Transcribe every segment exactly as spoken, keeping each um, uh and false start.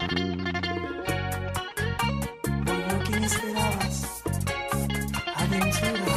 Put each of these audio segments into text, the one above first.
Por lo que esperabas, aventura.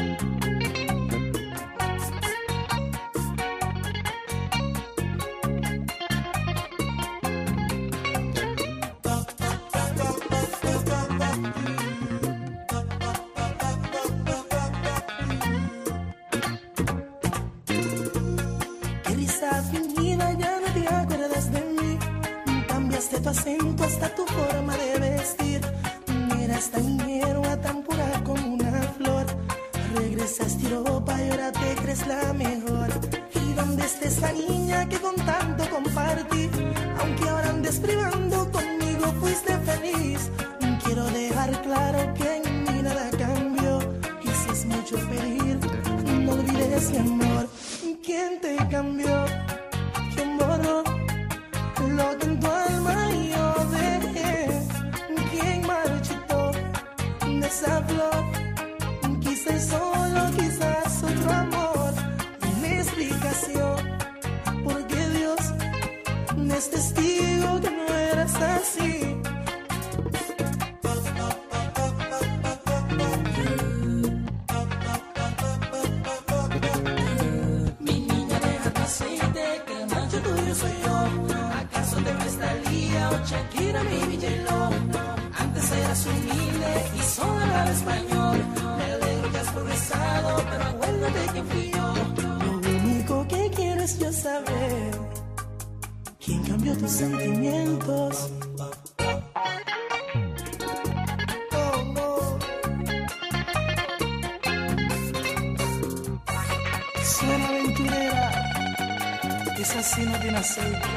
Qué risa fingida, ya no te acuerdas de mí. Cambiaste tu acento hasta tu forma de vestir. Eras tan ingenua, tan pura como una flor. Regresaste a Europa y ahora te crees la mejor. ¿Y dónde está esa niña que con tanto compartí? Aunque ahora andes privando conmigo, fuiste feliz. Quiero dejar claro que en mí nada cambió. Y si es mucho pedir, no olvides mi amor. ¿Quién te cambió? ¿Quién borró lo que en tu alma yo dejé? ¿Quién marchitó de esa flor? Quizás solo, quizás otro amor. Una explicación, porque Dios es testigo que no eras así. Mi niña, deja tu aceite, que el macho tuyo soy yo. ¿Acaso te prestaría o Shakira, mi D J? Antes eras humilde y solo hablaba español. Me alegro que has progresado, pero acuérdate que fui yo. Lo único que quiero es yo saber quién cambió tus sentimientos. Oh, no. Suena aventurera, esa sí no tiene aceite.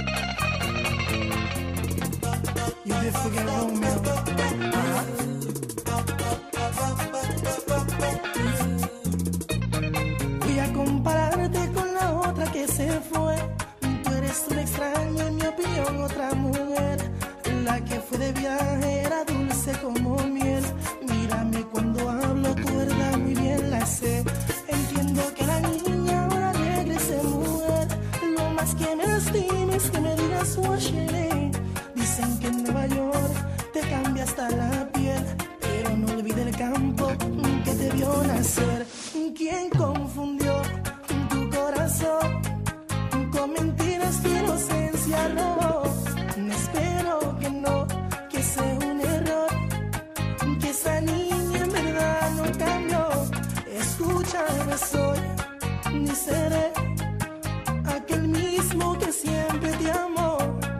You did forget Romeo. Ajá. Voy a compararte con la otra que se fue. Tú eres un extraño, en mi opinión, otra mujer. La que fue de viaje era dulce como miel. Mírame cuando hablo, tu verdad muy bien la sé. Entiendo que la niña ahora regrese mujer. Lo más que me lastima es que me digas Washington. Dicen que en Nueva York te cambia hasta la piel, pero no olvide el campo que te vio nacer. ¿Quién confundió tu corazón con mentiras que inocencia robó? Espero que no, que sea un error, que esa niña en verdad no cambió. Escúchame, soy ni seré aquel mismo que siempre te amó.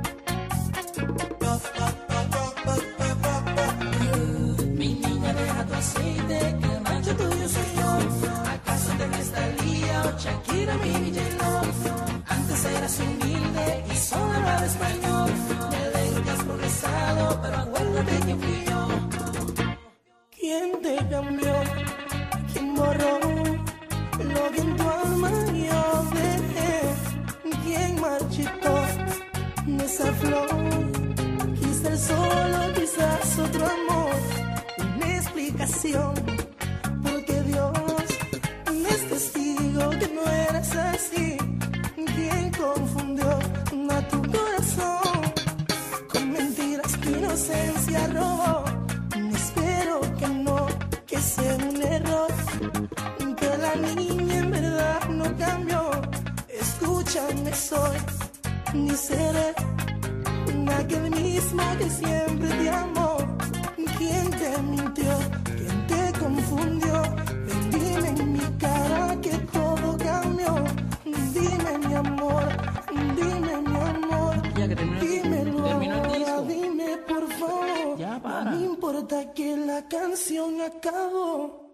Mi niña, deja tu aceite, que el macho tuyo soy yo. ¿Acaso te prestaría o Shakira, mi D J? Antes eras humilde y solo hablaba español. Me alegro que has progresado, pero acuérdate que fui yo. ¿Quién te cambió? ¿Quién borró lo que en tu alma yo dejé? ¿Quién marchitó de esa flor? Quizás solo, quizás otro amor. Una explicación, porque Dios es testigo que no eras así. ¿Quién confundió a tu corazón con mentiras que inocencia robó? Espero que no, que sea un error, que la niña en verdad no cambió. Escúchame, soy ni seré aquel mismo que siempre te amó. ¿Quién te mintió? ¿Quién te confundió? Ven, dime en mi cara que todo cambió. Dime, mi amor, dime, mi amor. Ya que terminó, Dímelo terminó el ahora, disco. dime por favor. Ya, para. No me importa que la canción acabó.